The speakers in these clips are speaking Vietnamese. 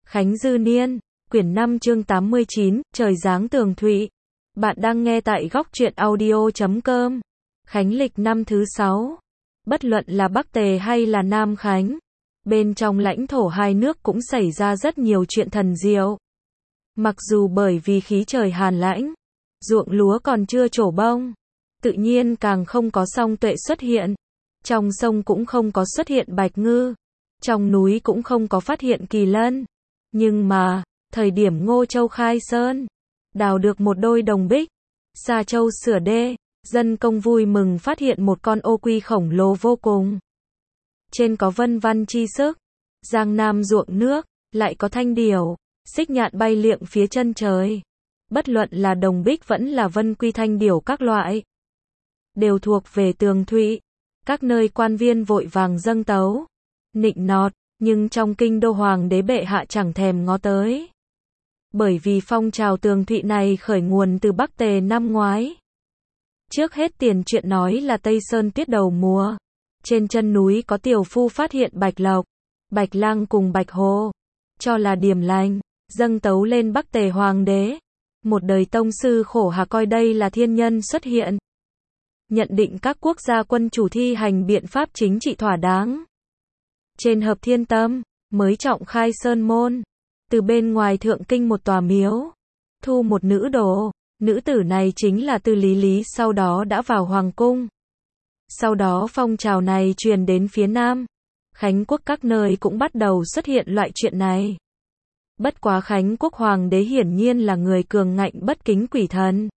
Khánh Dư Niên, quyển 5 chương 89, trời giáng tường thụy. Bạn đang nghe tại góc truyện audio.com. Khánh lịch năm thứ 6. Bất luận là Bắc Tề hay là Nam Khánh, bên trong lãnh thổ hai nước cũng xảy ra rất nhiều chuyện thần diệu. Mặc dù bởi vì khí trời hàn lãnh, ruộng lúa còn chưa trổ bông, tự nhiên càng không có song tuệ xuất hiện. Trong sông cũng không có xuất hiện bạch ngư, trong núi cũng không có phát hiện kỳ lân. Nhưng mà, thời điểm Ngô Châu khai sơn, đào được một đôi đồng bích, Sa Châu sửa đê, dân công vui mừng phát hiện một con ô quy khổng lồ vô cùng. Trên có vân văn chi sức, giang nam ruộng nước, lại có thanh điểu, xích nhạn bay liệng phía chân trời. Bất luận là đồng bích vẫn là vân quy thanh điểu các loại, đều thuộc về tường thụy. Các nơi quan viên vội vàng dâng tấu, nịnh nọt, nhưng trong kinh đô hoàng đế bệ hạ chẳng thèm ngó tới. Bởi vì phong trào tường thụy này khởi nguồn từ Bắc Tề năm ngoái. Trước hết tiền chuyện nói là Tây Sơn tiết đầu mùa, trên chân núi có tiểu phu phát hiện bạch lộc, bạch lang cùng bạch hồ, cho là điểm lành, dâng tấu lên Bắc Tề hoàng đế. Một đời tông sư khổ hà coi đây là thiên nhân xuất hiện, nhận định các quốc gia quân chủ thi hành biện pháp chính trị thỏa đáng. Trên hợp thiên tâm, mới trọng khai sơn môn, từ bên ngoài thượng kinh một tòa miếu, thu một nữ đồ, nữ tử này chính là Tư Lý Lý, sau đó đã vào hoàng cung. Sau đó phong trào này truyền đến phía Nam, Khánh quốc các nơi cũng bắt đầu xuất hiện loại chuyện này. Bất quá Khánh quốc hoàng đế hiển nhiên là người cường ngạnh bất kính quỷ thần.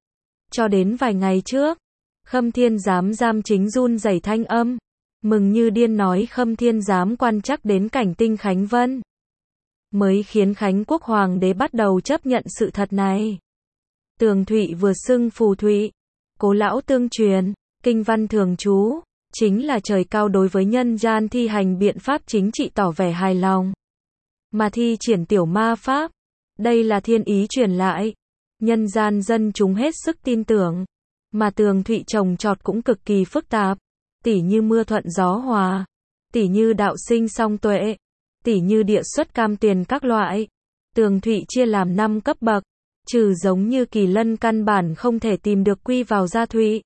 Cho đến vài ngày trước, Khâm Thiên Giám giam chính run rẩy thanh âm, mừng như điên nói Khâm Thiên Giám quan trắc đến cảnh tinh Khánh Vân, mới khiến Khánh quốc hoàng đế bắt đầu chấp nhận sự thật này. Tường thụy vừa xưng phù thụy, cố lão tương truyền, kinh văn thường trú, chính là trời cao đối với nhân gian thi hành biện pháp chính trị tỏ vẻ hài lòng, mà thi triển tiểu ma pháp, đây là thiên ý truyền lại, nhân gian dân chúng hết sức tin tưởng. Mà tường thụy trồng trọt cũng cực kỳ phức tạp, tỉ như mưa thuận gió hòa, tỉ như đạo sinh song tuệ, tỉ như địa xuất cam tiền các loại. Tường thụy chia làm 5 cấp bậc, trừ giống như kỳ lân căn bản không thể tìm được quy vào gia thụy.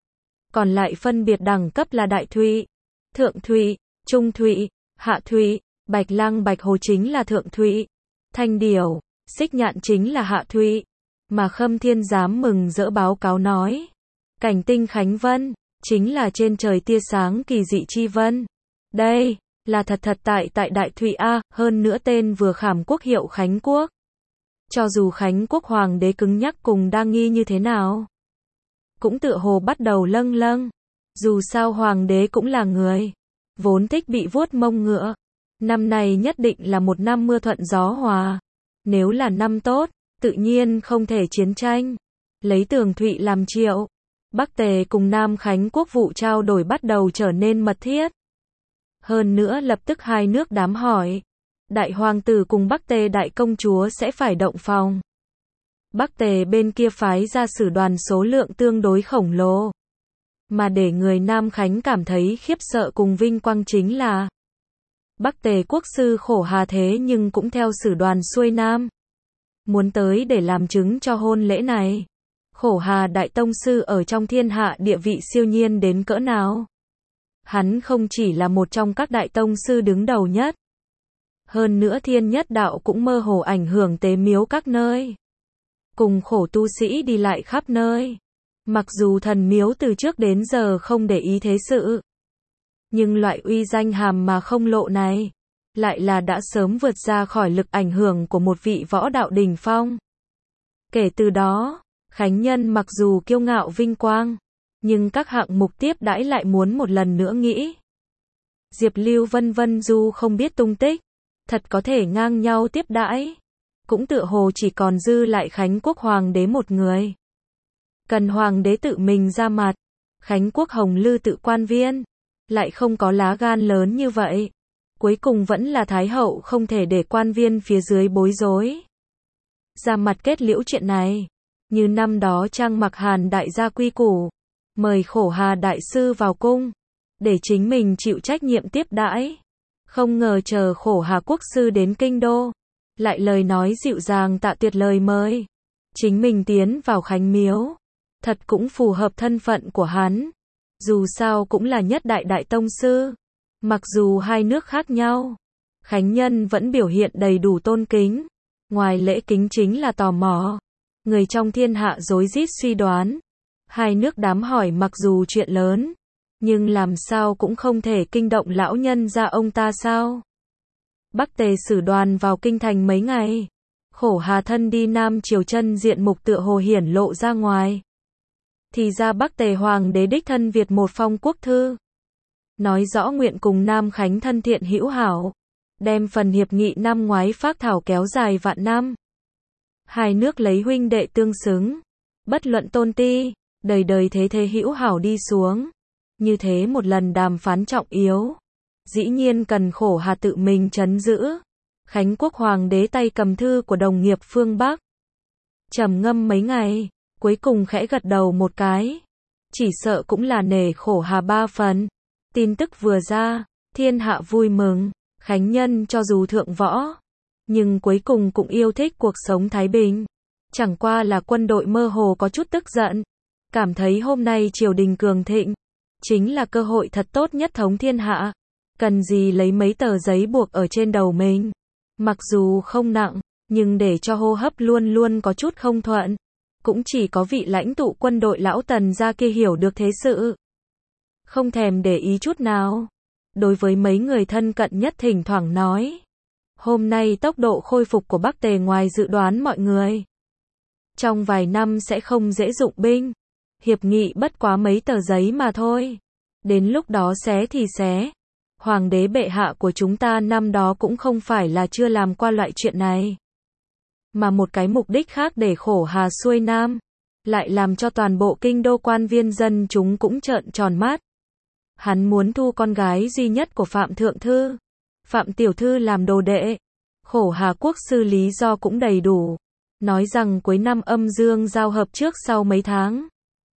Còn lại phân biệt đẳng cấp là đại thụy, thượng thụy, trung thụy, hạ thụy. Bạch lang bạch hồ chính là thượng thụy, thanh điểu, xích nhạn chính là hạ thụy. Mà Khâm Thiên Giám mừng rỡ báo cáo nói, cảnh tinh Khánh Vân, chính là trên trời tia sáng kỳ dị chi vân. Đây, là thật tại đại thụy A, hơn nữa tên vừa khảm quốc hiệu Khánh quốc. Cho dù Khánh quốc hoàng đế cứng nhắc cùng đa nghi như thế nào, cũng tựa hồ bắt đầu lâng lâng. Dù sao hoàng đế cũng là người, vốn thích bị vuốt mông ngựa. Năm này nhất định là một năm mưa thuận gió hòa. Nếu là năm tốt, tự nhiên không thể chiến tranh. Lấy tường thụy làm triệu, Bắc Tề cùng Nam Khánh quốc vụ trao đổi bắt đầu trở nên mật thiết. Hơn nữa lập tức hai nước đám hỏi, đại hoàng tử cùng Bắc Tề đại công chúa sẽ phải động phòng. Bắc Tề bên kia phái ra sử đoàn số lượng tương đối khổng lồ, mà để người Nam Khánh cảm thấy khiếp sợ cùng vinh quang chính là Bắc Tề quốc sư khổ hà thế nhưng cũng theo sử đoàn xuôi Nam, muốn tới để làm chứng cho hôn lễ này. Khổ hà đại tông sư ở trong thiên hạ địa vị siêu nhiên đến cỡ nào. Hắn không chỉ là một trong các đại tông sư đứng đầu nhất, hơn nữa thiên nhất đạo cũng mơ hồ ảnh hưởng tế miếu các nơi, cùng khổ tu sĩ đi lại khắp nơi. Mặc dù thần miếu từ trước đến giờ không để ý thế sự, nhưng loại uy danh hàm mà không lộ này, lại là đã sớm vượt ra khỏi lực ảnh hưởng của một vị võ đạo đỉnh phong. Kể từ đó, Khánh nhân mặc dù kiêu ngạo vinh quang, nhưng các hạng mục tiếp đãi lại muốn một lần nữa nghĩ. Diệp Lưu vân vân dù không biết tung tích, thật có thể ngang nhau tiếp đãi, cũng tựa hồ chỉ còn dư lại Khánh quốc hoàng đế một người. Cần hoàng đế tự mình ra mặt, Khánh quốc hồng lư tự quan viên, lại không có lá gan lớn như vậy. Cuối cùng vẫn là Thái hậu không thể để quan viên phía dưới bối rối, ra mặt kết liễu chuyện này. Như năm đó Trang Mặc Hàn đại gia quy củ, mời khổ hà đại sư vào cung, để chính mình chịu trách nhiệm tiếp đãi. Không ngờ chờ khổ hà quốc sư đến kinh đô, lại lời nói dịu dàng tạ tuyệt lời mời. Chính mình tiến vào Khánh Miếu. Thật cũng phù hợp thân phận của hắn. Dù sao cũng là nhất đại đại tông sư. Mặc dù hai nước khác nhau, Khánh Nhân vẫn biểu hiện đầy đủ tôn kính. Ngoài lễ kính chính là tò mò. Người trong thiên hạ rối rít suy đoán. Hai nước đám hỏi mặc dù chuyện lớn, nhưng làm sao cũng không thể kinh động lão nhân gia ông ta sao. Bắc Tề sử đoàn vào kinh thành mấy ngày. Khổ Hà thân đi Nam Triều chân diện mục tựa hồ hiển lộ ra ngoài. Thì ra Bắc Tề hoàng đế đích thân Việt một phong quốc thư. Nói rõ nguyện cùng Nam Khánh thân thiện hữu hảo. Đem phần hiệp nghị năm ngoái phác thảo kéo dài vạn năm. Hai nước lấy huynh đệ tương xứng. Bất luận tôn ti, đời đời thế thế hữu hảo đi xuống. Như thế một lần đàm phán trọng yếu. Dĩ nhiên cần Khổ Hà tự mình trấn giữ. Khánh quốc hoàng đế tay cầm thư của đồng nghiệp phương Bắc. Trầm ngâm mấy ngày, cuối cùng khẽ gật đầu một cái. Chỉ sợ cũng là nể Khổ Hà ba phần. Tin tức vừa ra, thiên hạ vui mừng. Khánh Nhân cho dù thượng võ, nhưng cuối cùng cũng yêu thích cuộc sống thái bình. Chẳng qua là quân đội mơ hồ có chút tức giận. Cảm thấy hôm nay triều đình cường thịnh, chính là cơ hội thật tốt nhất thống thiên hạ. Cần gì lấy mấy tờ giấy buộc ở trên đầu mình. Mặc dù không nặng, nhưng để cho hô hấp luôn luôn có chút không thuận. Cũng chỉ có vị lãnh tụ quân đội lão Tần gia kia hiểu được thế sự. Không thèm để ý chút nào. Đối với mấy người thân cận nhất thỉnh thoảng nói. Hôm nay tốc độ khôi phục của Bắc Tề ngoài dự đoán mọi người. Trong vài năm sẽ không dễ dụng binh. Hiệp nghị bất quá mấy tờ giấy mà thôi. Đến lúc đó xé thì xé. Hoàng đế bệ hạ của chúng ta năm đó cũng không phải là chưa làm qua loại chuyện này. Mà một cái mục đích khác để Khổ Hà xuôi Nam. Lại làm cho toàn bộ kinh đô quan viên dân chúng cũng trợn tròn mắt. Hắn muốn thu con gái duy nhất của Phạm Thượng Thư, Phạm Tiểu Thư làm đồ đệ. Khổ Hà quốc sư lý do cũng đầy đủ. Nói rằng cuối năm âm dương giao hợp trước sau mấy tháng.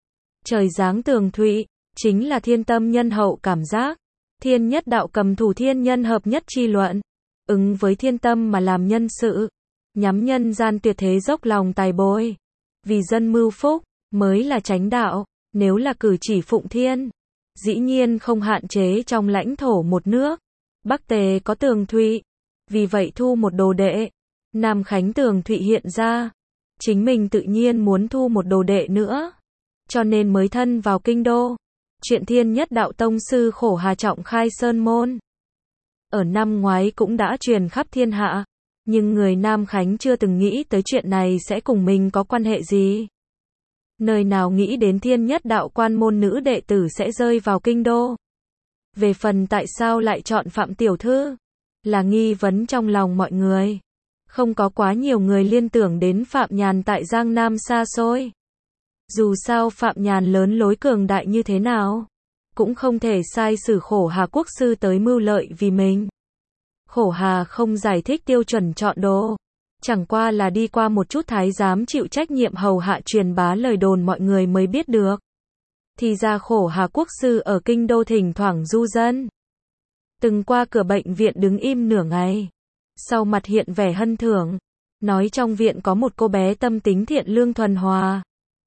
Trời giáng tường thụy, chính là thiên tâm nhân hậu cảm giác. Thiên nhất đạo cầm thủ thiên nhân hợp nhất chi luận. Ứng với thiên tâm mà làm nhân sự. Nhắm nhân gian tuyệt thế dốc lòng tài bồi. Vì dân mưu phúc, mới là chánh đạo. Nếu là cử chỉ phụng thiên, dĩ nhiên không hạn chế trong lãnh thổ một nước. Bắc Tề có tường thụy. Vì vậy thu một đồ đệ. Nam Khánh tường thụy hiện ra. Chính mình tự nhiên muốn thu một đồ đệ nữa. Cho nên mới thân vào kinh đô. Chuyện thiên nhất đạo tông sư Khổ Hà trọng khai sơn môn. Ở năm ngoái cũng đã truyền khắp thiên hạ. Nhưng người Nam Khánh chưa từng nghĩ tới chuyện này sẽ cùng mình có quan hệ gì. Nơi nào nghĩ đến thiên nhất đạo quan môn nữ đệ tử sẽ rơi vào kinh đô. Về phần tại sao lại chọn Phạm Tiểu Thư, là nghi vấn trong lòng mọi người. Không có quá nhiều người liên tưởng đến Phạm Nhàn tại Giang Nam xa xôi. Dù sao Phạm Nhàn lớn lối cường đại như thế nào, cũng không thể sai sử Khổ Hà quốc sư tới mưu lợi vì mình. Khổ Hà không giải thích tiêu chuẩn chọn đồ. Chẳng qua là đi qua một chút thái giám chịu trách nhiệm hầu hạ truyền bá lời đồn mọi người mới biết được. Thì ra Khổ Hà quốc sư ở kinh đô thỉnh thoảng du dân. Từng qua cửa bệnh viện đứng im nửa ngày. Sau mặt hiện vẻ hân thưởng. Nói trong viện có một cô bé tâm tính thiện lương thuần hòa.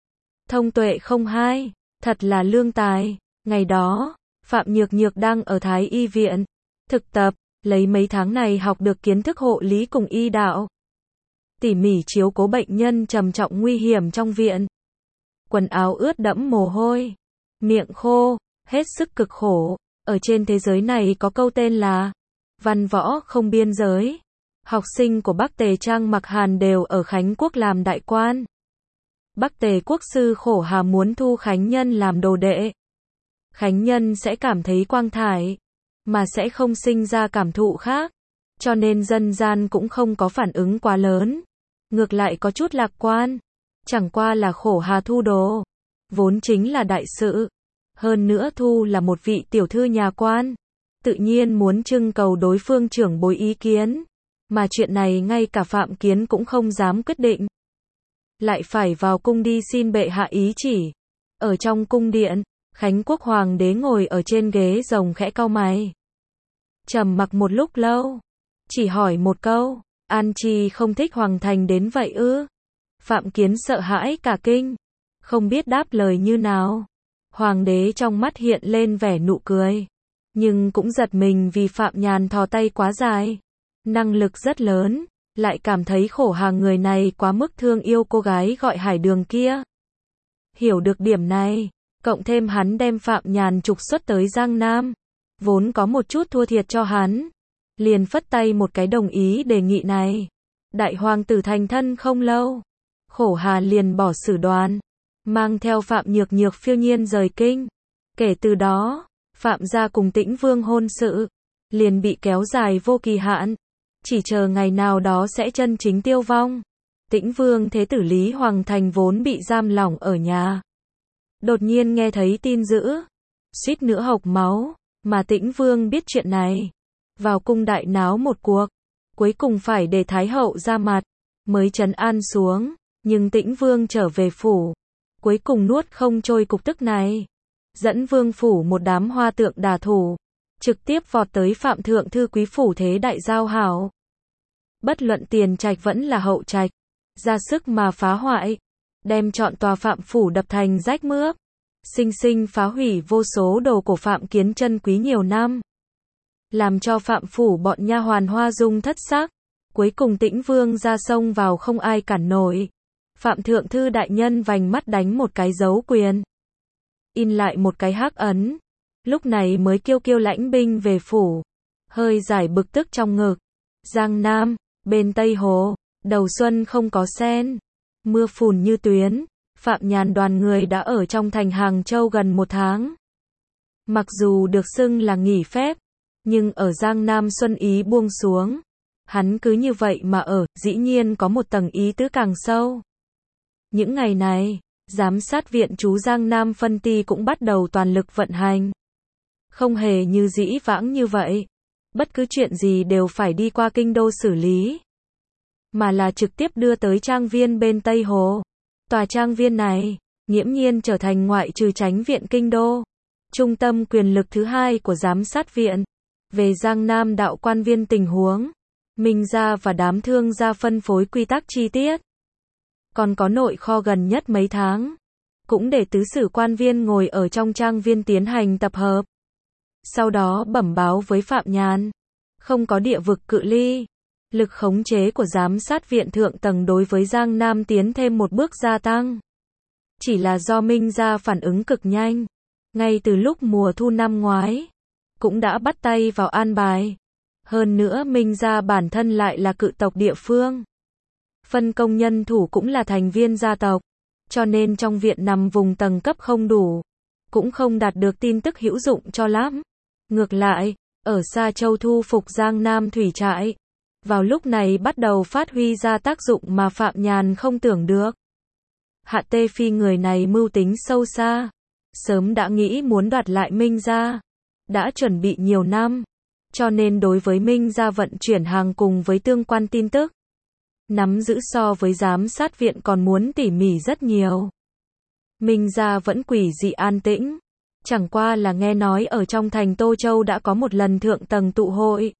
Thông tuệ không hai. Thật là lương tài. Ngày đó, Phạm Nhược Nhược đang ở Thái Y viện. Thực tập, lấy mấy tháng này học được kiến thức hộ lý cùng y đạo. Tỉ mỉ chiếu cố bệnh nhân trầm trọng nguy hiểm trong viện. Quần áo ướt đẫm mồ hôi. Miệng khô, hết sức cực khổ. Ở trên thế giới này có câu tên là văn võ không biên giới. Học sinh của Bắc Tề Trang Mặc Hàn đều ở Khánh Quốc làm đại quan. Bắc Tề quốc sư Khổ Hà muốn thu Khánh Nhân làm đồ đệ. Khánh Nhân sẽ cảm thấy quang thải, mà sẽ không sinh ra cảm thụ khác. Cho nên dân gian cũng không có phản ứng quá lớn. Ngược lại có chút lạc quan. Chẳng qua là Khổ Hà thu đồ. Vốn chính là đại sự. Hơn nữa thu là một vị tiểu thư nhà quan. Tự nhiên muốn trưng cầu đối phương trưởng bối ý kiến. Mà chuyện này ngay cả Phạm Kiến cũng không dám quyết định. Lại phải vào cung đi xin bệ hạ ý chỉ. Ở trong cung điện, Khánh Quốc hoàng đế ngồi ở trên ghế rồng khẽ cau mày. Trầm mặc một lúc lâu. Chỉ hỏi một câu, An Chi không thích Hoàng Thành đến vậy ư? Phạm Kiến sợ hãi cả kinh, không biết đáp lời như nào. Hoàng đế trong mắt hiện lên vẻ nụ cười, nhưng cũng giật mình vì Phạm Nhàn thò tay quá dài. Năng lực rất lớn, lại cảm thấy khổ hàng người này quá mức thương yêu cô gái gọi Hải Đường kia. Hiểu được điểm này, cộng thêm hắn đem Phạm Nhàn trục xuất tới Giang Nam, vốn có một chút thua thiệt cho hắn, liền phất tay một cái đồng ý đề nghị này. Đại hoàng tử thành thân không lâu, Khổ Hà liền bỏ Sử Đoàn, mang theo Phạm Nhược Nhược phiêu nhiên rời kinh. Kể từ đó, Phạm gia cùng Tĩnh Vương hôn sự liền bị kéo dài vô kỳ hạn, chỉ chờ ngày nào đó sẽ chân chính tiêu vong. Tĩnh Vương thế tử Lý Hoàng Thành vốn bị giam lỏng ở nhà, đột nhiên nghe thấy tin dữ, suýt nữa hộc máu, mà Tĩnh Vương biết chuyện này, vào cung đại náo một cuộc, cuối cùng phải để Thái hậu ra mặt, mới trấn an xuống, nhưng Tĩnh Vương trở về phủ, cuối cùng nuốt không trôi cục tức này, dẫn vương phủ một đám hoa tượng đả thủ, trực tiếp vọt tới Phạm thượng thư quý phủ thế đại giao hảo. Bất luận tiền trạch vẫn là hậu trạch, ra sức mà phá hoại, đem trọn tòa Phạm phủ đập thành rách mướp, sinh sinh phá hủy vô số đồ cổ Phạm Kiến chân quý nhiều năm, làm cho Phạm phủ bọn nha hoàn hoa dung thất sắc. Cuối cùng Tĩnh Vương ra sông vào không ai cản nổi. Phạm thượng thư đại nhân vành mắt đánh một cái dấu quyền, in lại một cái hắc ấn, lúc này mới kiêu kiêu lãnh binh về phủ, hơi giải bực tức trong ngực. Giang Nam, bên Tây Hồ, đầu xuân không có sen, mưa phùn như tuyến, Phạm Nhàn đoàn người đã ở trong thành Hàng Châu gần một tháng. Mặc dù được xưng là nghỉ phép, nhưng ở Giang Nam xuân ý buông xuống, hắn cứ như vậy mà ở, dĩ nhiên có một tầng ý tứ càng sâu. Những ngày này, giám sát viện trú Giang Nam phân ty cũng bắt đầu toàn lực vận hành. Không hề như dĩ vãng như vậy, bất cứ chuyện gì đều phải đi qua kinh đô xử lý, mà là trực tiếp đưa tới trang viên bên Tây Hồ. Tòa trang viên này, nghiễm nhiên trở thành ngoại trừ chánh viện kinh đô, trung tâm quyền lực thứ hai của giám sát viện. Về Giang Nam đạo quan viên tình huống, Minh gia và đám thương gia phân phối quy tắc chi tiết. Còn có nội kho gần nhất mấy tháng, cũng để tứ sử quan viên ngồi ở trong trang viên tiến hành tập hợp. Sau đó bẩm báo với Phạm Nhàn, không có địa vực cự ly, lực khống chế của giám sát viện thượng tầng đối với Giang Nam tiến thêm một bước gia tăng. Chỉ là do Minh gia phản ứng cực nhanh, ngay từ lúc mùa thu năm ngoái, cũng đã bắt tay vào an bài. Hơn nữa Minh gia bản thân lại là cự tộc địa phương, phân công nhân thủ cũng là thành viên gia tộc, cho nên trong viện nằm vùng tầng cấp không đủ, cũng không đạt được tin tức hữu dụng cho lắm. Ngược lại, ở Sa Châu thu phục Giang Nam thủy trại, vào lúc này bắt đầu phát huy ra tác dụng mà Phạm Nhàn không tưởng được. Hạ Tê Phi người này mưu tính sâu xa, sớm đã nghĩ muốn đoạt lại Minh gia, đã chuẩn bị nhiều năm, cho nên đối với Minh gia vận chuyển hàng cùng với tương quan tin tức, nắm giữ so với giám sát viện còn muốn tỉ mỉ rất nhiều. Minh gia vẫn quỷ dị an tĩnh, chẳng qua là nghe nói ở trong thành Tô Châu đã có một lần thượng tầng tụ hội.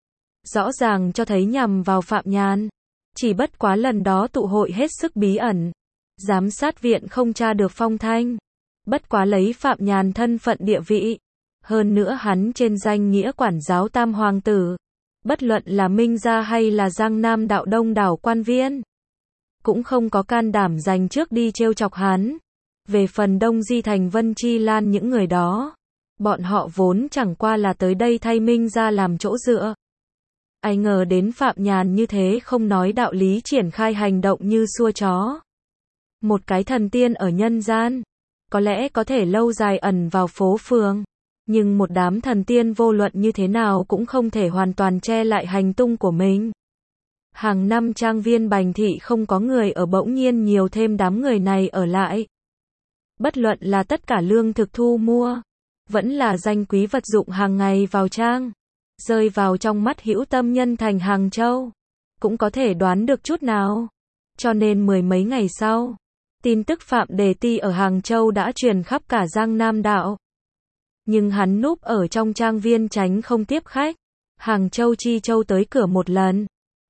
Rõ ràng cho thấy nhằm vào Phạm Nhàn, chỉ bất quá lần đó tụ hội hết sức bí ẩn, giám sát viện không tra được phong thanh, bất quá lấy Phạm Nhàn thân phận địa vị, hơn nữa hắn trên danh nghĩa quản giáo tam hoàng tử, bất luận là Minh gia hay là Giang Nam đạo đông đảo quan viên, cũng không có can đảm giành trước đi trêu chọc hắn. Về phần Đông Di Thành Vân Chi Lan những người đó, bọn họ vốn chẳng qua là tới đây thay Minh gia làm chỗ dựa. Ai ngờ đến Phạm Nhàn như thế không nói đạo lý triển khai hành động như xua chó. Một cái thần tiên ở nhân gian, có lẽ có thể lâu dài ẩn vào phố phường, nhưng một đám thần tiên vô luận như thế nào cũng không thể hoàn toàn che lại hành tung của mình. Hàng năm trang viên Bành Thị không có người ở, bỗng nhiên nhiều thêm đám người này ở lại. Bất luận là tất cả lương thực thu mua, vẫn là danh quý vật dụng hàng ngày vào trang, rơi vào trong mắt hữu tâm nhân thành Hàng Châu, cũng có thể đoán được chút nào. Cho nên mười mấy ngày sau, tin tức Phạm Đề Ti ở Hàng Châu đã truyền khắp cả Giang Nam đạo. Nhưng hắn núp ở trong trang viên tránh không tiếp khách. Hàng Châu Chi Châu tới cửa một lần,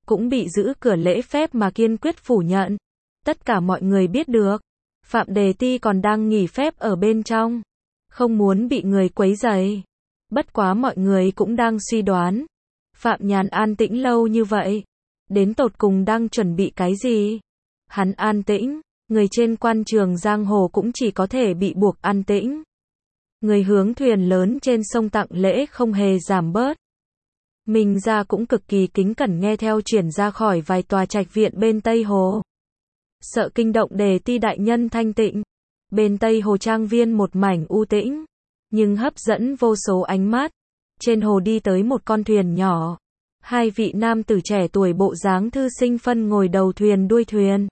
cũng bị giữ cửa lễ phép mà kiên quyết phủ nhận. Tất cả mọi người biết được, Phạm Đề Ti còn đang nghỉ phép ở bên trong, không muốn bị người quấy rầy. Bất quá mọi người cũng đang suy đoán, Phạm Nhàn an tĩnh lâu như vậy, đến tột cùng đang chuẩn bị cái gì? Hắn an tĩnh, người trên quan trường giang hồ cũng chỉ có thể bị buộc an tĩnh. Người hướng thuyền lớn trên sông tặng lễ không hề giảm bớt. Minh Gia cũng cực kỳ kính cẩn nghe theo chuyển ra khỏi vài tòa trạch viện bên Tây Hồ. Sợ kinh động Đề Ti đại nhân thanh tịnh. Bên Tây Hồ trang viên một mảnh u tĩnh, nhưng hấp dẫn vô số ánh mắt. Trên hồ đi tới một con thuyền nhỏ. Hai vị nam tử trẻ tuổi bộ dáng thư sinh phân ngồi đầu thuyền đuôi thuyền.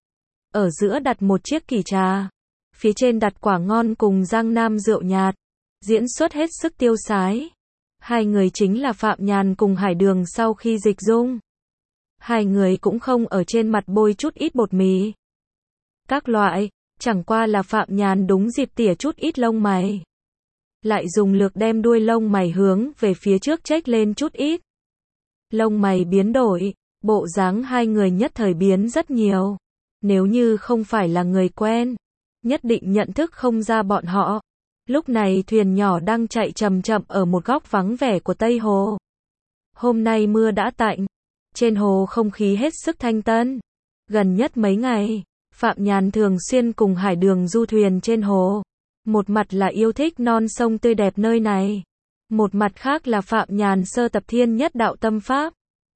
Ở giữa đặt một chiếc kỷ trà. Phía trên đặt quả ngon cùng giang nam rượu nhạt. Diễn xuất hết sức tiêu sái. Hai người chính là Phạm Nhàn cùng Hải Đường sau khi dịch dung. Hai người cũng không ở trên mặt bôi chút ít bột mì. Các loại, chẳng qua là Phạm Nhàn đúng dịp tỉa chút ít lông mày. Lại dùng lược đem đuôi lông mày hướng về phía trước chếch lên chút ít. Lông mày biến đổi, bộ dáng hai người nhất thời biến rất nhiều. Nếu như không phải là người quen, nhất định nhận thức không ra bọn họ. Lúc này thuyền nhỏ đang chạy chậm chậm ở một góc vắng vẻ của Tây Hồ. Hôm nay mưa đã tạnh, trên hồ không khí hết sức thanh tân. Gần nhất mấy ngày, Phạm Nhàn thường xuyên cùng Hải Đường du thuyền trên hồ. Một mặt là yêu thích non sông tươi đẹp nơi này, một mặt khác là Phạm Nhàn sơ tập thiên nhất đạo tâm pháp.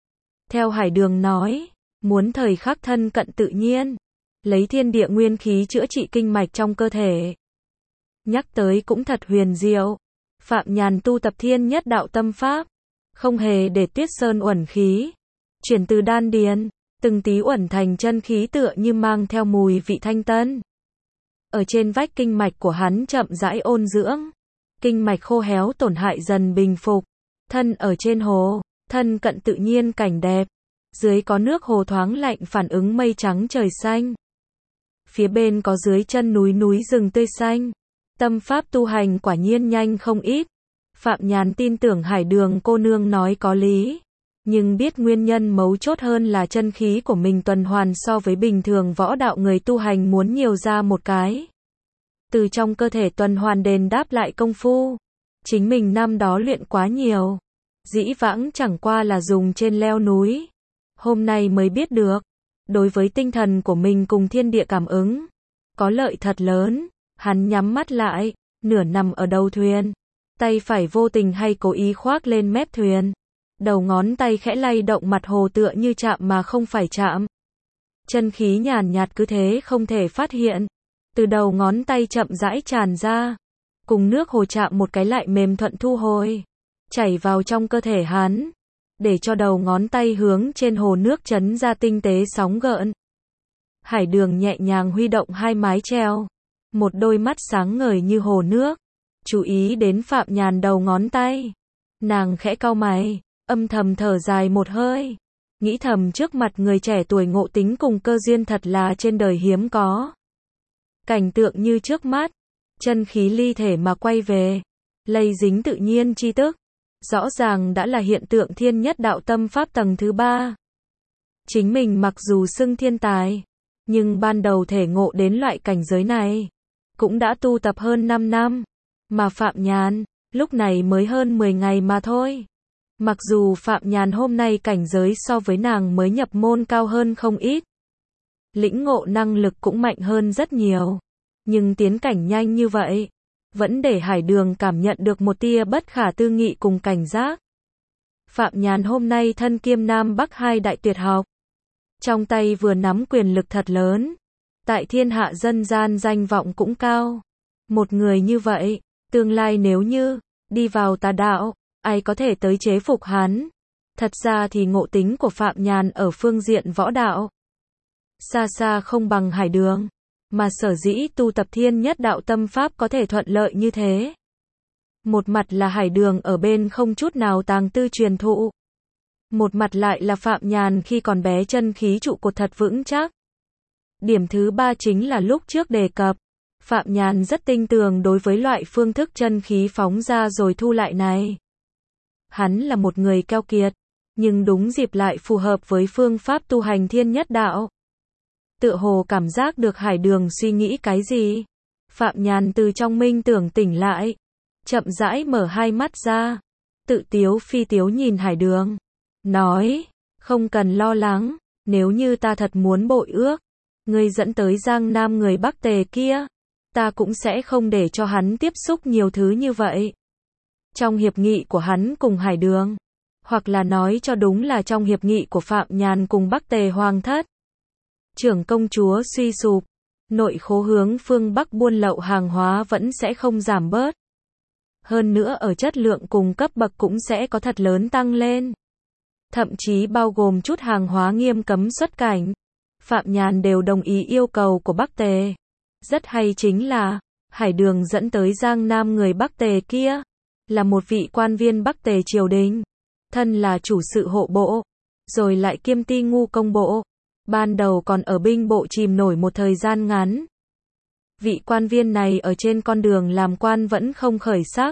Theo Hải Đường nói, muốn thời khắc thân cận tự nhiên, lấy thiên địa nguyên khí chữa trị kinh mạch trong cơ thể. Nhắc tới cũng thật huyền diệu. Phạm Nhàn tu tập thiên nhất đạo tâm pháp, không hề để Tuyết Sơn uẩn khí, chuyển từ đan điền, từng tí uẩn thành chân khí tựa như mang theo mùi vị thanh tân. Ở trên vách kinh mạch của hắn chậm rãi ôn dưỡng, kinh mạch khô héo tổn hại dần bình phục. Thân ở trên hồ, thân cận tự nhiên cảnh đẹp, dưới có nước hồ thoáng lạnh phản ứng mây trắng trời xanh. Phía bên có dưới chân núi rừng tươi xanh. Tâm pháp tu hành quả nhiên nhanh không ít. Phạm Nhàn tin tưởng Hải Đường cô nương nói có lý, nhưng biết nguyên nhân mấu chốt hơn là chân khí của mình tuần hoàn so với bình thường võ đạo người tu hành muốn nhiều ra một cái. Từ trong cơ thể tuần hoàn đền đáp lại công phu. Chính mình năm đó luyện quá nhiều. Dĩ vãng chẳng qua là dùng trên leo núi. Hôm nay mới biết được, đối với tinh thần của mình cùng thiên địa cảm ứng, có lợi thật lớn. Hắn nhắm mắt lại, nửa nằm ở đầu thuyền. Tay phải vô tình hay cố ý khoác lên mép thuyền. Đầu ngón tay khẽ lay động mặt hồ tựa như chạm mà không phải chạm. Chân khí nhàn nhạt cứ thế không thể phát hiện. Từ đầu ngón tay chậm rãi tràn ra. Cùng nước hồ chạm một cái lại mềm thuận thu hồi. Chảy vào trong cơ thể hắn. Để cho đầu ngón tay hướng trên hồ nước chấn ra tinh tế sóng gợn. Hải Đường nhẹ nhàng huy động hai mái chèo. Một đôi mắt sáng ngời như hồ nước. Chú ý đến Phạm Nhàn đầu ngón tay. Nàng khẽ cau mày, âm thầm thở dài một hơi. Nghĩ thầm trước mặt người trẻ tuổi ngộ tính cùng cơ duyên thật là trên đời hiếm có. Cảnh tượng như trước mắt, chân khí ly thể mà quay về, lây dính tự nhiên chi tức. Rõ ràng đã là hiện tượng thiên nhất đạo tâm pháp tầng thứ 3. Chính mình mặc dù xưng thiên tài, nhưng ban đầu thể ngộ đến loại cảnh giới này, cũng đã tu tập hơn 5 năm. Mà Phạm Nhàn, lúc này mới hơn 10 ngày mà thôi. Mặc dù Phạm Nhàn hôm nay cảnh giới so với nàng mới nhập môn cao hơn không ít. Lĩnh ngộ năng lực cũng mạnh hơn rất nhiều. Nhưng tiến cảnh nhanh như vậy, vẫn để Hải Đường cảm nhận được một tia bất khả tư nghị cùng cảnh giác. Phạm Nhàn hôm nay thân kiêm Nam Bắc hai đại tuyệt học. Trong tay vừa nắm quyền lực thật lớn. Tại thiên hạ dân gian danh vọng cũng cao. Một người như vậy, tương lai nếu như đi vào tà đạo, ai có thể tới chế phục hắn? Thật ra thì ngộ tính của Phạm Nhàn ở phương diện võ đạo xa xa không bằng Hải Đường, mà sở dĩ tu tập thiên nhất đạo tâm pháp có thể thuận lợi như thế. Một mặt là Hải Đường ở bên không chút nào tàng tư truyền thụ. Một mặt lại là Phạm Nhàn khi còn bé chân khí trụ cột thật vững chắc. Điểm thứ 3 chính là lúc trước đề cập, Phạm Nhàn rất tinh tường đối với loại phương thức chân khí phóng ra rồi thu lại này. Hắn là một người keo kiệt, nhưng đúng dịp lại phù hợp với phương pháp tu hành thiên nhất đạo. Tựa hồ cảm giác được Hải Đường suy nghĩ cái gì. Phạm Nhàn từ trong minh tưởng tỉnh lại, chậm rãi mở hai mắt ra, tự tiếu phi tiếu nhìn Hải Đường, nói, không cần lo lắng, nếu như ta thật muốn bội ước, ngươi dẫn tới Giang Nam người Bắc Tề kia, ta cũng sẽ không để cho hắn tiếp xúc nhiều thứ như vậy. Trong hiệp nghị của hắn cùng Hải Đường, hoặc là nói cho đúng là trong hiệp nghị của Phạm Nhàn cùng Bắc Tề Hoàng thất, trưởng công chúa suy sụp, nội khố hướng phương Bắc buôn lậu hàng hóa vẫn sẽ không giảm bớt. Hơn nữa ở chất lượng cùng cấp bậc cũng sẽ có thật lớn tăng lên. Thậm chí bao gồm chút hàng hóa nghiêm cấm xuất cảnh. Phạm Nhàn đều đồng ý yêu cầu của Bắc Tề. Rất hay chính là, Hải Đường dẫn tới Giang Nam người Bắc Tề kia, là một vị quan viên Bắc Tề triều đình, thân là chủ sự hộ bộ, rồi lại kiêm ti ngu công bộ. Ban đầu còn ở binh bộ chìm nổi một thời gian ngắn. Vị quan viên này ở trên con đường làm quan vẫn không khởi sắc.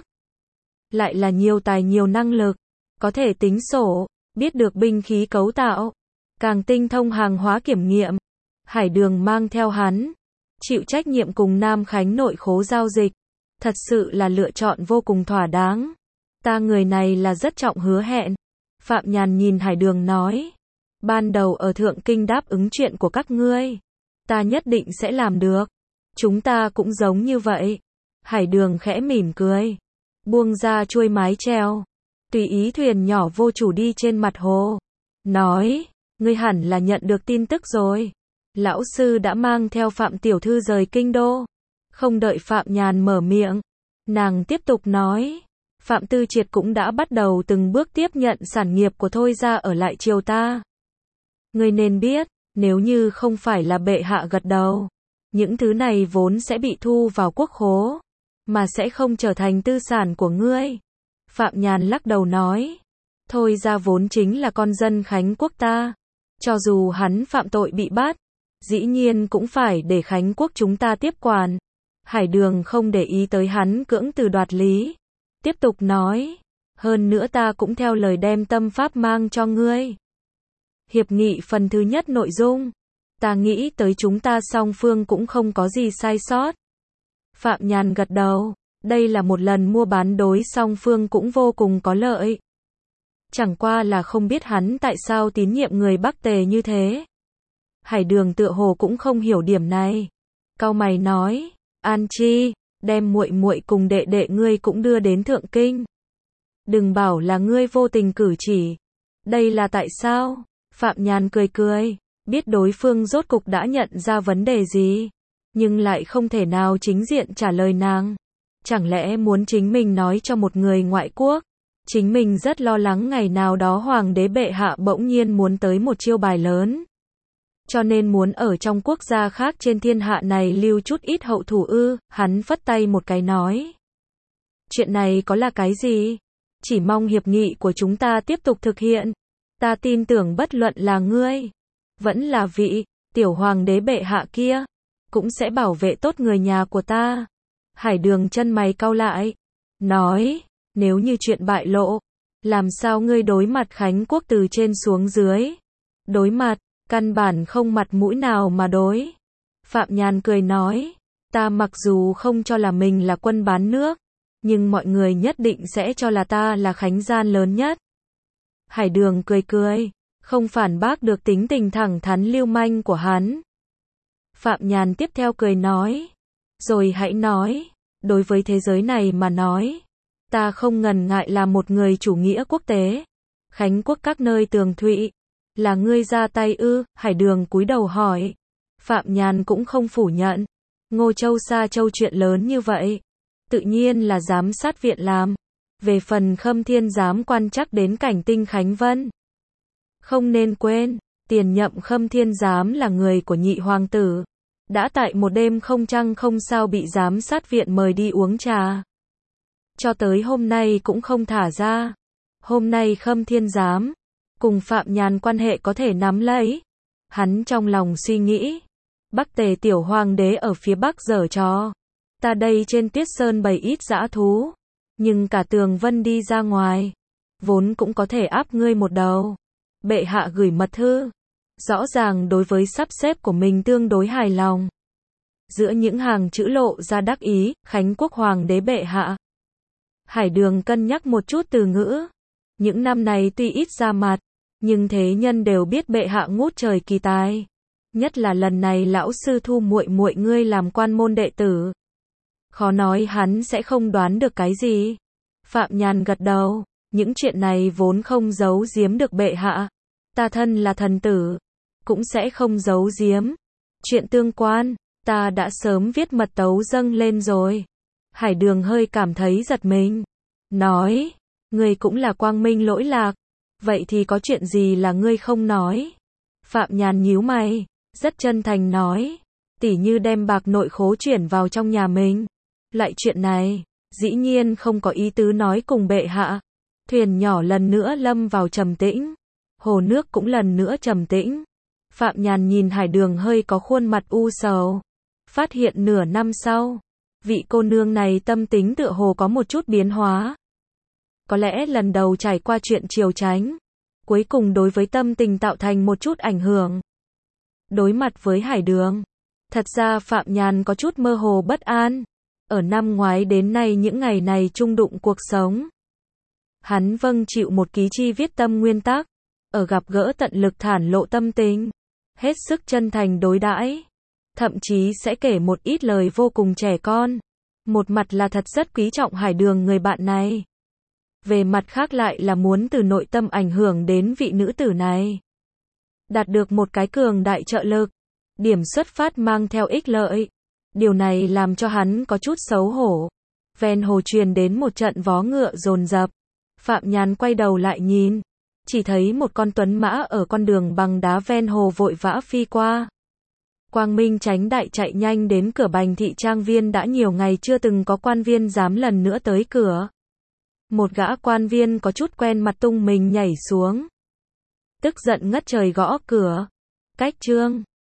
Lại là nhiều tài nhiều năng lực, có thể tính sổ, biết được binh khí cấu tạo, càng tinh thông hàng hóa kiểm nghiệm. Hải Đường mang theo hắn, chịu trách nhiệm cùng Nam Khánh nội khố giao dịch, thật sự là lựa chọn vô cùng thỏa đáng. Ta người này là rất trọng hứa hẹn. Phạm Nhàn nhìn Hải Đường nói, ban đầu ở Thượng Kinh đáp ứng chuyện của các ngươi, ta nhất định sẽ làm được. Chúng ta cũng giống như vậy. Hải Đường khẽ mỉm cười, buông ra chuôi mái chèo, tùy ý thuyền nhỏ vô chủ đi trên mặt hồ, nói, ngươi hẳn là nhận được tin tức rồi. Lão sư đã mang theo Phạm tiểu thư rời kinh đô. Không đợi Phạm Nhàn mở miệng, nàng tiếp tục nói, Phạm Tư Triệt cũng đã bắt đầu từng bước tiếp nhận sản nghiệp của Thôi gia ở lại triều ta. Ngươi nên biết, nếu như không phải là bệ hạ gật đầu, những thứ này vốn sẽ bị thu vào quốc khố, mà sẽ không trở thành tư sản của ngươi. Phạm Nhàn lắc đầu nói, Thôi gia vốn chính là con dân Khánh quốc ta. Cho dù hắn phạm tội bị bắt, dĩ nhiên cũng phải để Khánh quốc chúng ta tiếp quản. Hải Đường không để ý tới hắn cưỡng từ đoạt lý. Tiếp tục nói, hơn nữa ta cũng theo lời đem tâm pháp mang cho ngươi. Hiệp nghị phần thứ nhất nội dung, ta nghĩ tới chúng ta song phương cũng không có gì sai sót. Phạm Nhàn gật đầu, đây là một lần mua bán đối song phương cũng vô cùng có lợi. Chẳng qua là không biết hắn tại sao tín nhiệm người Bắc Tề như thế. Hải Đường tựa hồ cũng không hiểu điểm này. Cau mày nói, An Chi, đem muội muội cùng đệ đệ ngươi cũng đưa đến Thượng Kinh. Đừng bảo là ngươi vô tình cử chỉ. Đây là tại sao? Phạm Nhàn cười cười, biết đối phương rốt cục đã nhận ra vấn đề gì, nhưng lại không thể nào chính diện trả lời nàng. Chẳng lẽ muốn chính mình nói cho một người ngoại quốc, chính mình rất lo lắng ngày nào đó hoàng đế bệ hạ bỗng nhiên muốn tới một chiêu bài lớn, cho nên muốn ở trong quốc gia khác trên thiên hạ này lưu chút ít hậu thủ ư? Hắn phất tay một cái nói, chuyện này có là cái gì? Chỉ mong hiệp nghị của chúng ta tiếp tục thực hiện. Ta tin tưởng bất luận là ngươi, vẫn là vị tiểu hoàng đế bệ hạ kia, cũng sẽ bảo vệ tốt người nhà của ta. Hải Đường chân mày cau lại, nói, nếu như chuyện bại lộ, làm sao ngươi đối mặt Khánh quốc từ trên xuống dưới? Đối mặt, căn bản không mặt mũi nào mà đối. Phạm Nhàn cười nói, ta mặc dù không cho là mình là quân bán nước, nhưng mọi người nhất định sẽ cho là ta là Khánh gian lớn nhất. Hải Đường cười cười, không phản bác được tính tình thẳng thắn lưu manh của hắn. Phạm Nhàn tiếp theo cười nói, rồi hãy nói, đối với thế giới này mà nói, ta không ngần ngại là một người chủ nghĩa quốc tế. Khánh quốc các nơi tường thụy, là ngươi ra tay ư? Hải Đường cúi đầu hỏi. Phạm Nhàn cũng không phủ nhận. Ngô Châu Sa Châu chuyện lớn như vậy, tự nhiên là giám sát viện làm. Về phần Khâm Thiên giám quan chắc đến cảnh tinh Khánh Vân. Không nên quên, tiền nhậm Khâm Thiên giám là người của nhị hoàng tử. Đã tại một đêm không trăng không sao bị giám sát viện mời đi uống trà. Cho tới hôm nay cũng không thả ra. Hôm nay Khâm Thiên giám cùng Phạm Nhàn quan hệ có thể nắm lấy. Hắn trong lòng suy nghĩ, Bắc Tề tiểu hoàng đế ở phía Bắc giở trò, ta đây trên Tuyết Sơn bày ít dã thú, nhưng cả Tường Vân đi ra ngoài, vốn cũng có thể áp ngươi một đầu. Bệ hạ gửi mật thư. Rõ ràng đối với sắp xếp của mình tương đối hài lòng. Giữa những hàng chữ lộ ra đắc ý, Khánh Quốc Hoàng đế bệ hạ. Hải Đường cân nhắc một chút từ ngữ. Những năm này tuy ít ra mặt, nhưng thế nhân đều biết bệ hạ ngút trời kỳ tài. Nhất là lần này lão sư thu muội muội ngươi làm quan môn đệ tử. Khó nói hắn sẽ không đoán được cái gì. Phạm Nhàn gật đầu, những chuyện này vốn không giấu giếm được bệ hạ. Ta thân là thần tử, cũng sẽ không giấu giếm. Chuyện tương quan, ta đã sớm viết mật tấu dâng lên rồi. Hải Đường hơi cảm thấy giật mình. Nói, ngươi cũng là quang minh lỗi lạc. Vậy thì có chuyện gì là ngươi không nói? Phạm Nhàn nhíu mày, rất chân thành nói. Tỉ như đem bạc nội khố chuyển vào trong nhà mình. Lại chuyện này, dĩ nhiên không có ý tứ nói cùng bệ hạ. Thuyền nhỏ lần nữa lâm vào trầm tĩnh. Hồ nước cũng lần nữa trầm tĩnh. Phạm Nhàn nhìn Hải Đường hơi có khuôn mặt u sầu. Phát hiện nửa năm sau, vị cô nương này tâm tính tựa hồ có một chút biến hóa. Có lẽ lần đầu trải qua chuyện triều tránh, cuối cùng đối với tâm tình tạo thành một chút ảnh hưởng. Đối mặt với Hải Đường, thật ra Phạm Nhàn có chút mơ hồ bất an. Ở năm ngoái đến nay những ngày này chung đụng cuộc sống. Hắn vâng chịu một ký chi viết tâm nguyên tắc. Ở gặp gỡ tận lực thản lộ tâm tình. Hết sức chân thành đối đãi. Thậm chí sẽ kể một ít lời vô cùng trẻ con. Một mặt là thật rất quý trọng Hải Đường người bạn này. Về mặt khác lại là muốn từ nội tâm ảnh hưởng đến vị nữ tử này. Đạt được một cái cường đại trợ lực. Điểm xuất phát mang theo ích lợi. Điều này làm cho hắn có chút xấu hổ. Ven hồ truyền đến một trận vó ngựa dồn dập. Phạm Nhàn quay đầu lại nhìn. Chỉ thấy một con tuấn mã ở con đường bằng đá ven hồ vội vã phi qua. Quang Minh Chánh Đại chạy nhanh đến cửa Bành Thị Trang Viên, đã nhiều ngày chưa từng có quan viên dám lần nữa tới cửa. Một gã quan viên có chút quen mặt tung mình nhảy xuống. Tức giận ngất trời gõ cửa. Cách Trương.